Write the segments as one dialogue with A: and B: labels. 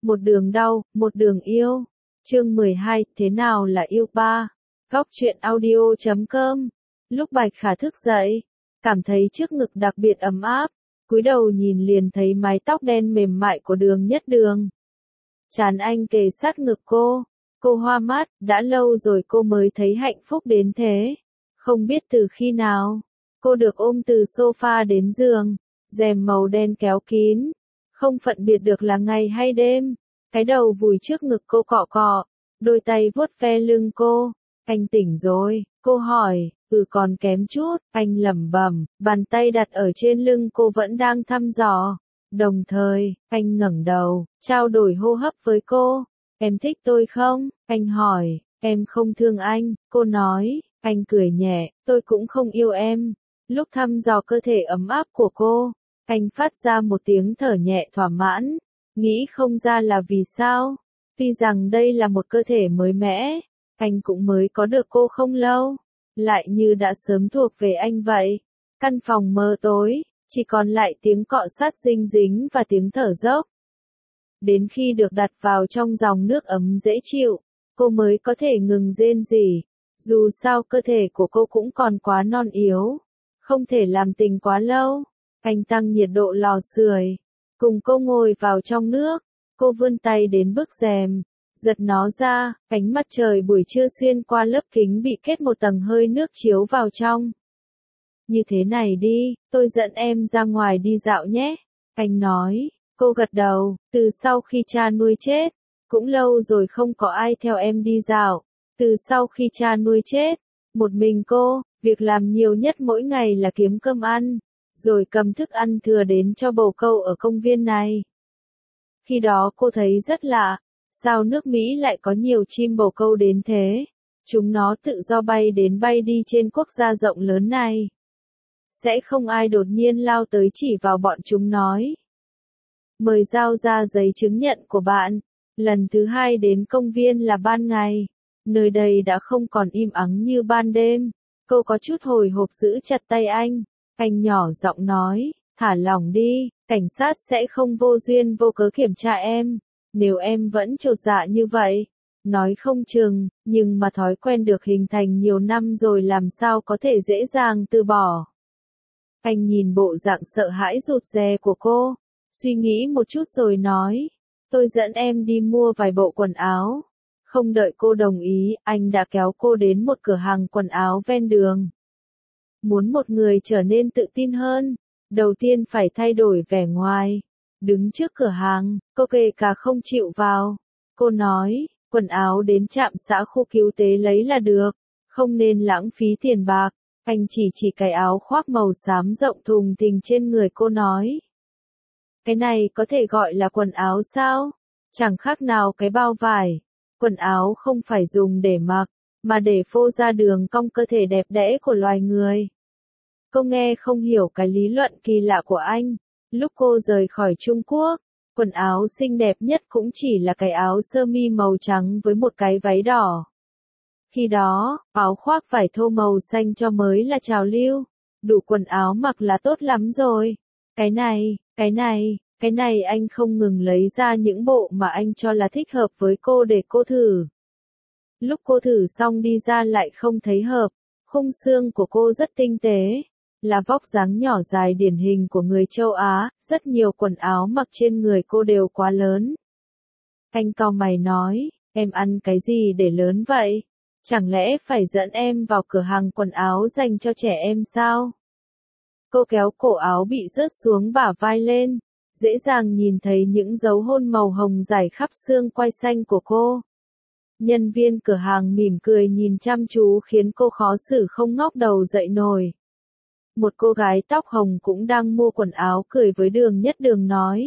A: một đường đau, một đường yêu. Chương 12, thế nào là yêu ba? Góc truyện audio.com. Lúc Bạch Khả thức dậy, cảm thấy trước ngực đặc biệt ấm áp, cúi đầu nhìn liền thấy mái tóc đen mềm mại của Đường Nhất Đường. Trán anh kề sát ngực cô hoa mắt, đã lâu rồi cô mới thấy hạnh phúc đến thế. Không biết từ khi nào, cô được ôm từ sofa đến giường, rèm màu đen kéo kín, không phân biệt được là ngày hay đêm. Cái đầu vùi trước ngực cô cọ cọ, đôi tay vuốt ve lưng cô. Anh tỉnh rồi, cô hỏi. Còn kém chút, anh lẩm bẩm, bàn tay đặt ở trên lưng cô vẫn đang thăm dò. Đồng thời, anh ngẩng đầu, trao đổi hô hấp với cô. Em thích tôi không? Anh hỏi. Em không thương anh, cô nói. Anh cười nhẹ, tôi cũng không yêu em. Lúc thăm dò cơ thể ấm áp của cô, anh phát ra một tiếng thở nhẹ thỏa mãn. Nghĩ không ra là vì sao. Tuy rằng đây là một cơ thể mới mẻ, anh cũng mới có được cô không lâu, lại như đã sớm thuộc về anh vậy. Căn phòng mờ tối, chỉ còn lại tiếng cọ sát dinh dính và tiếng thở dốc. Đến khi được đặt vào trong dòng nước ấm dễ chịu, cô mới có thể ngừng rên rỉ. Dù sao cơ thể của cô cũng còn quá non yếu, không thể làm tình quá lâu. Anh tăng nhiệt độ lò sưởi, cùng cô ngồi vào trong nước. Cô vươn tay đến bức rèm, giật nó ra, ánh mặt trời buổi trưa xuyên qua lớp kính bị kết một tầng hơi nước chiếu vào trong. Như thế này đi, tôi dẫn em ra ngoài đi dạo nhé. Anh nói. Cô gật đầu. Từ sau khi cha nuôi chết, cũng lâu rồi không có ai theo em đi dạo. Từ sau khi cha nuôi chết, một mình cô, việc làm nhiều nhất mỗi ngày là kiếm cơm ăn, rồi cầm thức ăn thừa đến cho bồ câu ở công viên này. Khi đó cô thấy rất lạ, sao nước Mỹ lại có nhiều chim bồ câu đến thế? Chúng nó tự do bay đến bay đi trên quốc gia rộng lớn này. Sẽ không ai đột nhiên lao tới chỉ vào bọn chúng nói. Mời giao ra giấy chứng nhận của bạn. Lần thứ hai đến công viên là ban ngày. Nơi đây đã không còn im ắng như ban đêm. Cô có chút hồi hộp giữ chặt tay anh. Anh nhỏ giọng nói, thả lỏng đi, cảnh sát sẽ không vô duyên vô cớ kiểm tra em. Nếu em vẫn chột dạ như vậy, nói không chừng, nhưng mà thói quen được hình thành nhiều năm rồi làm sao có thể dễ dàng từ bỏ. Anh nhìn bộ dạng sợ hãi rụt rè của cô, suy nghĩ một chút rồi nói, tôi dẫn em đi mua vài bộ quần áo. Không đợi cô đồng ý, anh đã kéo cô đến một cửa hàng quần áo ven đường. Muốn một người trở nên tự tin hơn, đầu tiên phải thay đổi vẻ ngoài. Đứng trước cửa hàng, cô kể cả không chịu vào. Cô nói, quần áo đến trạm xã khu cứu tế lấy là được, không nên lãng phí tiền bạc. Anh chỉ cái áo khoác màu xám rộng thùng thình trên người cô nói. Cái này có thể gọi là quần áo sao? Chẳng khác nào cái bao vải. Quần áo không phải dùng để mặc, mà để phô ra đường cong cơ thể đẹp đẽ của loài người. Cô nghe không hiểu cái lý luận kỳ lạ của anh. Lúc cô rời khỏi Trung Quốc, quần áo xinh đẹp nhất cũng chỉ là cái áo sơ mi màu trắng với một cái váy đỏ. Khi đó, áo khoác vải thô màu xanh cho mới là trào lưu. Đủ quần áo mặc là tốt lắm rồi. Cái này anh không ngừng lấy ra những bộ mà anh cho là thích hợp với cô để cô thử. Lúc cô thử xong đi ra lại không thấy hợp. Khung xương của cô rất tinh tế, là vóc dáng nhỏ dài điển hình của người châu Á, rất nhiều quần áo mặc trên người cô đều quá lớn. Anh cau mày nói, em ăn cái gì để lớn vậy? Chẳng lẽ phải dẫn em vào cửa hàng quần áo dành cho trẻ em sao? Cô kéo cổ áo bị rớt xuống bả vai lên, dễ dàng nhìn thấy những dấu hôn màu hồng rải khắp xương quai xanh của cô. Nhân viên cửa hàng mỉm cười nhìn chăm chú khiến cô khó xử không ngóc đầu dậy nổi. Một cô gái tóc hồng cũng đang mua quần áo cười với Đường Nhất Đường nói.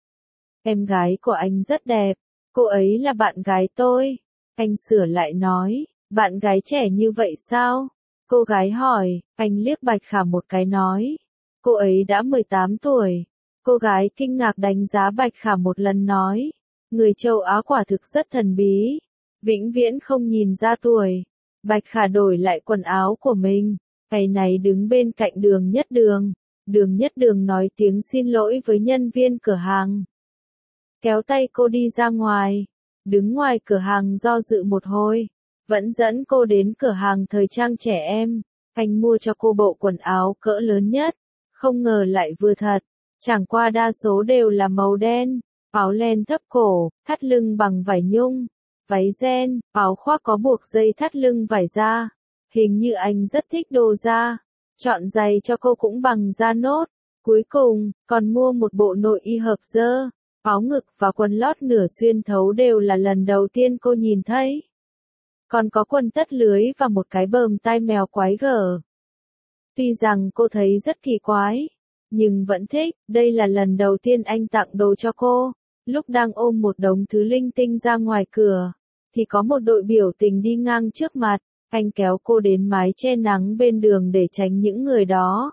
A: Em gái của anh rất đẹp, cô ấy là bạn gái tôi. Anh sửa lại nói, bạn gái trẻ như vậy sao? Cô gái hỏi, anh liếc Bạch Khả một cái nói. Cô ấy đã 18 tuổi. Cô gái kinh ngạc đánh giá Bạch Khả một lần nói. Người châu Á quả thực rất thần bí, vĩnh viễn không nhìn ra tuổi. Bạch Khả đổi lại quần áo của mình. Ngày này đứng bên cạnh Đường Nhất Đường. Đường Nhất Đường nói tiếng xin lỗi với nhân viên cửa hàng. kéo tay cô đi ra ngoài. Đứng ngoài cửa hàng do dự một hồi, vẫn dẫn cô đến cửa hàng thời trang trẻ em. Anh mua cho cô bộ quần áo cỡ lớn nhất, không ngờ lại vừa thật. Chẳng qua đa số đều là màu đen, áo len thấp cổ, thắt lưng bằng vải nhung, váy ren, áo khoác có buộc dây thắt lưng vải da. Hình như anh rất thích đồ da. Chọn giày cho cô cũng bằng da nốt. Cuối cùng, còn mua một bộ nội y hợp dơ, áo ngực và quần lót nửa xuyên thấu đều là lần đầu tiên cô nhìn thấy. Còn có quần tất lưới và một cái bờm tai mèo quái gở. Tuy rằng cô thấy rất kỳ quái, nhưng vẫn thích. Đây là lần đầu tiên anh tặng đồ cho cô. Lúc đang ôm một đống thứ linh tinh ra ngoài cửa, thì có một đội biểu tình đi ngang trước mặt. Anh kéo cô đến mái che nắng bên đường để tránh những người đó.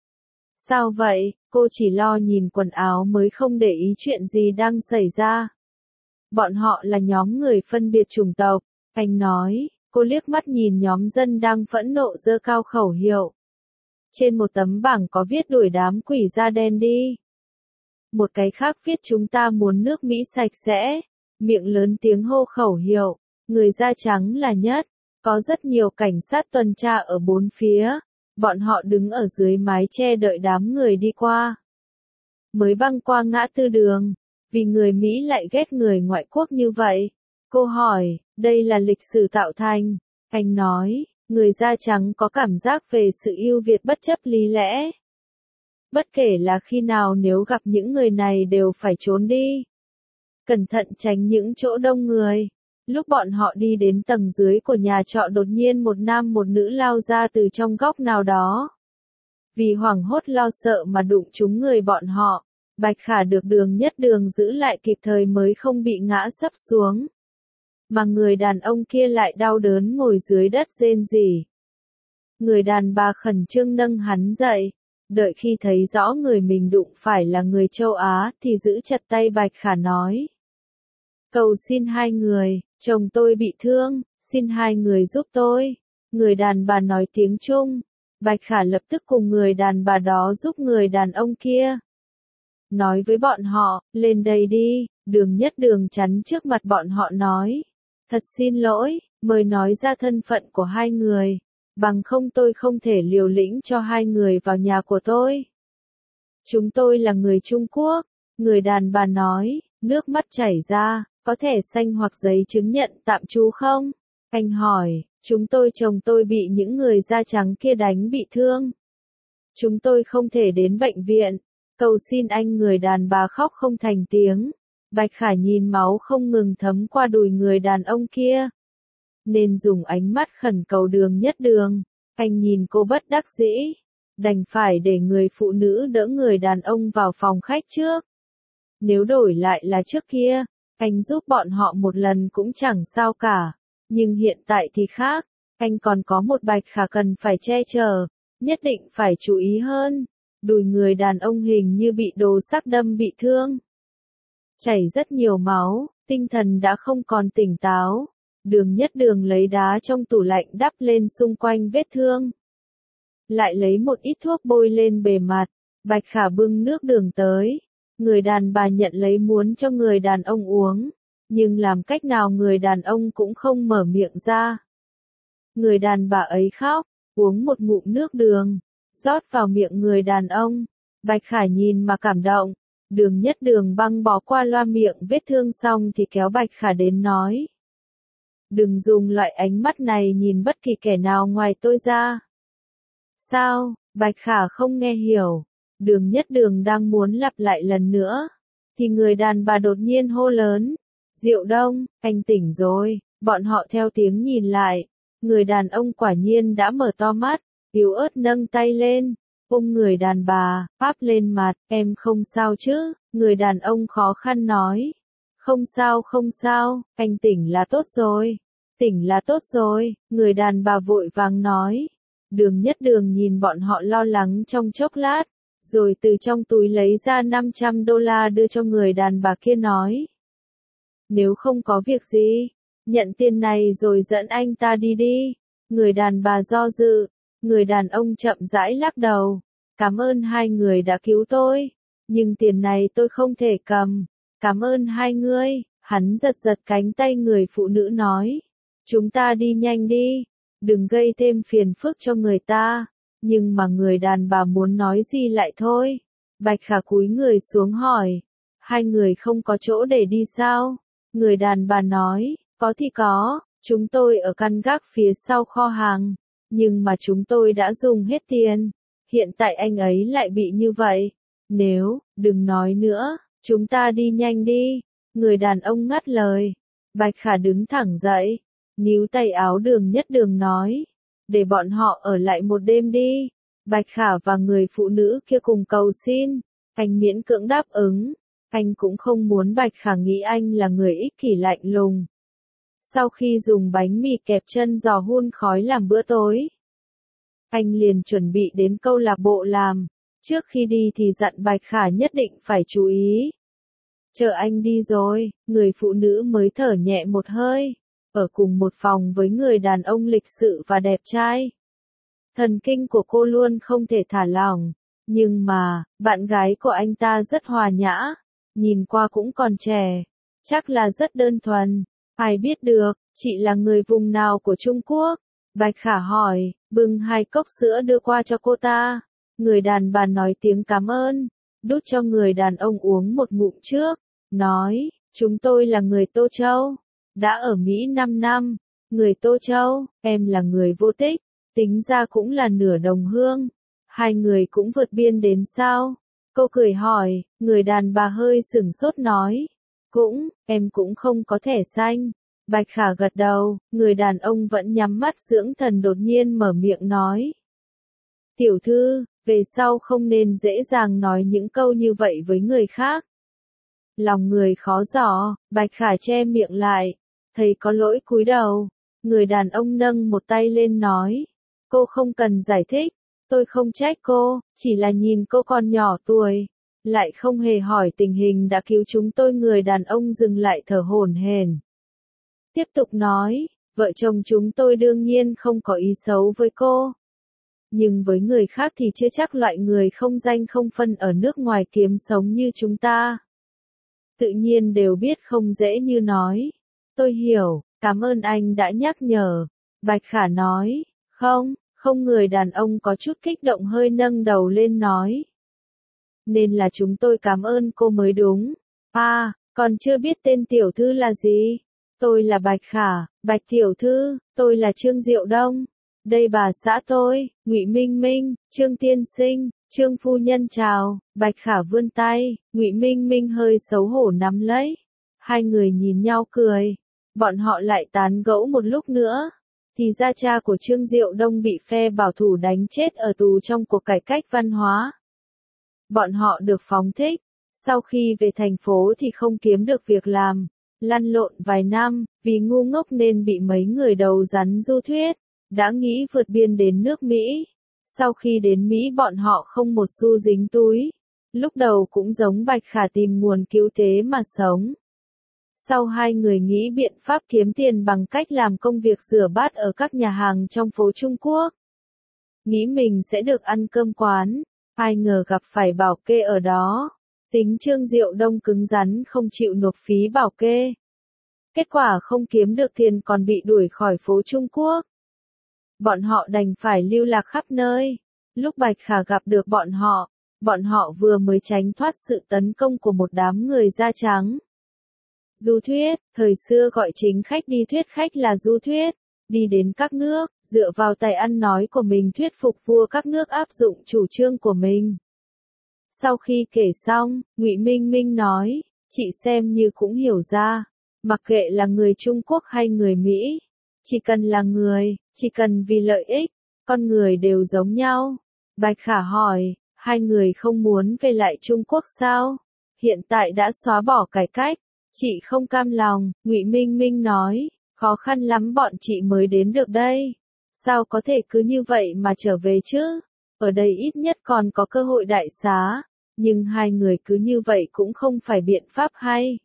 A: Sao vậy? Cô chỉ lo nhìn quần áo mới không để ý chuyện gì đang xảy ra. Bọn họ là nhóm người phân biệt chủng tộc, anh nói. Cô liếc mắt nhìn nhóm dân đang phẫn nộ giơ cao khẩu hiệu. Trên một tấm bảng có viết đuổi đám quỷ da đen đi. Một cái khác viết chúng ta muốn nước Mỹ sạch sẽ. Miệng lớn tiếng hô khẩu hiệu. Người da trắng là nhất. Có rất nhiều cảnh sát tuần tra ở bốn phía. Bọn họ đứng ở dưới mái che đợi đám người đi qua. Mới băng qua ngã tư đường. Vì người Mỹ lại ghét người ngoại quốc như vậy. Cô hỏi, đây là lịch sử tạo thành. Anh nói, người da trắng có cảm giác về sự ưu việt bất chấp lý lẽ. Bất kể là khi nào nếu gặp những người này đều phải trốn đi. Cẩn thận tránh những chỗ đông người. Lúc bọn họ đi đến tầng dưới của nhà trọ đột nhiên một nam một nữ lao ra từ trong góc nào đó. Vì hoảng hốt lo sợ mà đụng trúng người bọn họ, Bạch Khả được Đường Nhất Đường giữ lại kịp thời mới không bị ngã sấp xuống. Mà người đàn ông kia lại đau đớn ngồi dưới đất rên rỉ. Người đàn bà khẩn trương nâng hắn dậy, đợi khi thấy rõ người mình đụng phải là người châu Á thì giữ chặt tay Bạch Khả nói. Cầu xin hai người, chồng tôi bị thương, xin hai người giúp tôi. Người đàn bà nói tiếng Trung. Bạch Khả lập tức cùng người đàn bà đó giúp người đàn ông kia. Nói với bọn họ, lên đây đi. Đường Nhất Đường chắn trước mặt bọn họ nói. Thật xin lỗi, mời nói ra thân phận của hai người. Bằng không tôi không thể liều lĩnh cho hai người vào nhà của tôi. Chúng tôi là người Trung Quốc. Người đàn bà nói, nước mắt chảy ra. Có thẻ xanh hoặc giấy chứng nhận tạm trú không? Anh hỏi, chồng tôi bị những người da trắng kia đánh bị thương. Chúng tôi không thể đến bệnh viện. Cầu xin anh. Người đàn bà khóc không thành tiếng. Bạch Khả nhìn máu không ngừng thấm qua đùi người đàn ông kia. Nên dùng ánh mắt khẩn cầu Đường Nhất Đường. Anh nhìn cô bất đắc dĩ. Đành phải để người phụ nữ đỡ người đàn ông vào phòng khách trước. Nếu đổi lại là trước kia, anh giúp bọn họ một lần cũng chẳng sao cả. Nhưng hiện tại thì khác. Anh còn có một Bạch Khả cần phải che chở. Nhất định phải chú ý hơn. Đùi người đàn ông hình như bị đồ sắc đâm bị thương. Chảy rất nhiều máu, tinh thần đã không còn tỉnh táo. Đường Nhất Đường lấy đá trong tủ lạnh đắp lên xung quanh vết thương. Lại lấy một ít thuốc bôi lên bề mặt. Bạch Khả bưng nước đường tới. Người đàn bà nhận lấy muốn cho người đàn ông uống. Nhưng làm cách nào người đàn ông cũng không mở miệng ra. Người đàn bà ấy khóc, uống một ngụm nước đường, rót vào miệng người đàn ông. Bạch Khả nhìn mà cảm động. Đường Nhất Đường băng bó qua loa miệng vết thương xong thì kéo Bạch Khả đến nói. Đừng dùng loại ánh mắt này nhìn bất kỳ kẻ nào ngoài tôi ra. Sao? Bạch Khả không nghe hiểu. Đường Nhất Đường đang muốn lặp lại lần nữa. Thì người đàn bà đột nhiên hô lớn. Diệu Đông, anh tỉnh rồi. Bọn họ theo tiếng nhìn lại. Người đàn ông quả nhiên đã mở to mắt. Yếu ớt nâng tay lên. Ôm người đàn bà, áp lên mặt. Em không sao chứ? Người đàn ông khó khăn nói. Không sao, anh tỉnh là tốt rồi. Tỉnh là tốt rồi. Người đàn bà vội vàng nói. Đường Nhất Đường nhìn bọn họ lo lắng trong chốc lát. Rồi từ trong túi lấy ra $500 đưa cho người đàn bà kia nói. Nếu không có việc gì, nhận tiền này rồi dẫn anh ta đi đi. Người đàn bà do dự. Người đàn ông chậm rãi lắc đầu. Cảm ơn hai người đã cứu tôi. Nhưng tiền này tôi không thể cầm. Cảm ơn hai ngươi, hắn giật giật cánh tay người phụ nữ nói. Chúng ta đi nhanh đi, đừng gây thêm phiền phức cho người ta. Nhưng mà người đàn bà muốn nói gì lại thôi. Bạch Khả cúi người xuống hỏi. Hai người không có chỗ để đi sao? Người đàn bà nói, có thì có, chúng tôi ở căn gác phía sau kho hàng. Nhưng mà chúng tôi đã dùng hết tiền. Hiện tại anh ấy lại bị như vậy. Nếu, đừng nói nữa, chúng ta đi nhanh đi. Người đàn ông ngắt lời. Bạch Khả đứng thẳng dậy, níu tay áo Đường Nhất Đường nói. Để bọn họ ở lại một đêm đi. Bạch Khả và người phụ nữ kia cùng cầu xin. Anh miễn cưỡng đáp ứng. Anh cũng không muốn Bạch Khả nghĩ anh là người ích kỷ lạnh lùng. Sau khi dùng bánh mì kẹp chân giò hun khói làm bữa tối, anh liền chuẩn bị đến câu lạc bộ làm. Trước khi đi thì dặn Bạch Khả nhất định phải chú ý. Chờ anh đi rồi, người phụ nữ mới thở nhẹ một hơi. Ở cùng một phòng với người đàn ông lịch sự và đẹp trai. Thần kinh của cô luôn không thể thả lỏng. Nhưng mà, bạn gái của anh ta rất hòa nhã. Nhìn qua cũng còn trẻ. Chắc là rất đơn thuần. Ai biết được, chị là người vùng nào của Trung Quốc? Bạch Khả hỏi, bưng 2 cốc sữa đưa qua cho cô ta. Người đàn bà nói tiếng cảm ơn. Đút cho người đàn ông uống một ngụm trước. Nói, chúng tôi là người Tô Châu. Đã ở Mỹ 5 năm. Người Tô Châu, em là người vô tích. Tính ra cũng là nửa đồng hương. Hai người cũng vượt biên đến sao? Cô cười hỏi, người đàn bà hơi sửng sốt nói. Cũng, em cũng không có thẻ xanh. Bạch Khả gật đầu, người đàn ông vẫn nhắm mắt dưỡng thần đột nhiên mở miệng nói. Tiểu thư, về sau không nên dễ dàng nói những câu như vậy với người khác. Lòng người khó dò, Bạch Khả che miệng lại, thấy có lỗi cúi đầu. Người đàn ông nâng một tay lên nói. Cô không cần giải thích, tôi không trách cô, chỉ là nhìn cô còn nhỏ tuổi. Lại không hề hỏi tình hình đã cứu chúng tôi. Người đàn ông dừng lại thở hổn hển. Tiếp tục nói, vợ chồng chúng tôi đương nhiên không có ý xấu với cô. Nhưng với người khác thì chưa chắc. Loại người không danh không phân ở nước ngoài kiếm sống như chúng ta. Tự nhiên đều biết không dễ như nói. Tôi hiểu, cảm ơn anh đã nhắc nhở. Bạch Khả nói, không. Người đàn ông có chút kích động hơi nâng đầu lên nói. Nên là chúng tôi cảm ơn cô mới đúng. Còn chưa biết tên tiểu thư là gì? Tôi là Bạch Khả, Bạch tiểu thư, tôi là Trương Diệu Đông. Đây bà xã tôi, Ngụy Minh Minh, Trương tiên sinh, Trương phu nhân chào. Bạch Khả vươn tay, Ngụy Minh Minh hơi xấu hổ nắm lấy. Hai người nhìn nhau cười. Bọn họ lại tán gẫu một lúc nữa. Thì ra cha của Trương Diệu Đông bị phe bảo thủ đánh chết ở tù trong cuộc cải cách văn hóa. Bọn họ được phóng thích. Sau khi về thành phố thì không kiếm được việc làm. Lăn lộn vài năm, vì ngu ngốc nên bị mấy người đầu rắn du thuyết. Đã nghĩ vượt biên đến nước Mỹ. Sau khi đến Mỹ bọn họ không một xu dính túi. Lúc đầu cũng giống Bạch Khả tìm nguồn cứu tế mà sống. Sau hai người nghĩ biện pháp kiếm tiền bằng cách làm công việc rửa bát ở các nhà hàng trong phố Trung Quốc. Nghĩ mình sẽ được ăn cơm quán, ai ngờ gặp phải bảo kê ở đó. Tính Trương Diệu Đông cứng rắn không chịu nộp phí bảo kê. Kết quả không kiếm được tiền còn bị đuổi khỏi phố Trung Quốc. Bọn họ đành phải lưu lạc khắp nơi. Lúc Bạch Khả gặp được bọn họ vừa mới tránh thoát sự tấn công của một đám người da trắng. Du thuyết, thời xưa gọi chính khách đi thuyết khách là du thuyết, đi đến các nước, dựa vào tài ăn nói của mình thuyết phục vua các nước áp dụng chủ trương của mình. Sau khi kể xong, Ngụy Minh Minh nói, chị xem như cũng hiểu ra, mặc kệ là người Trung Quốc hay người Mỹ, chỉ cần là người, chỉ cần vì lợi ích, con người đều giống nhau. Bạch Khả hỏi, hai người không muốn về lại Trung Quốc sao? Hiện tại đã xóa bỏ cải cách. Chị không cam lòng, Ngụy Minh Minh nói, khó khăn lắm bọn chị mới đến được đây. Sao có thể cứ như vậy mà trở về chứ? Ở đây ít nhất còn có cơ hội đại xá. Nhưng hai người cứ như vậy cũng không phải biện pháp hay.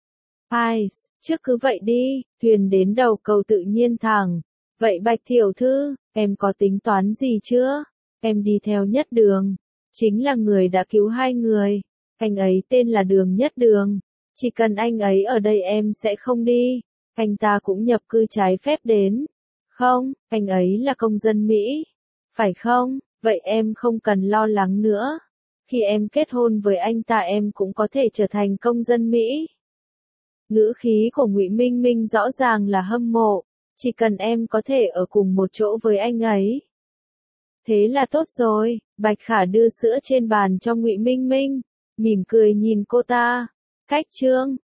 A: Trước cứ vậy đi, thuyền đến đầu cầu tự nhiên thẳng. Vậy Bạch tiểu thư, em có tính toán gì chưa? Em đi theo Nhất Đường. Chính là người đã cứu hai người. Anh ấy tên là Đường Nhất Đường. Chỉ cần anh ấy ở đây em sẽ không đi. Anh ta cũng nhập cư trái phép đến. Không, anh ấy là công dân Mỹ. Phải không? Vậy em không cần lo lắng nữa. Khi em kết hôn với anh ta em cũng có thể trở thành công dân Mỹ. Ngữ khí của Ngụy Minh Minh rõ ràng là hâm mộ. Chỉ cần em có thể ở cùng một chỗ với anh ấy. Thế là tốt rồi. Bạch Khả đưa sữa trên bàn cho Ngụy Minh Minh, mỉm cười nhìn cô ta. Cách chương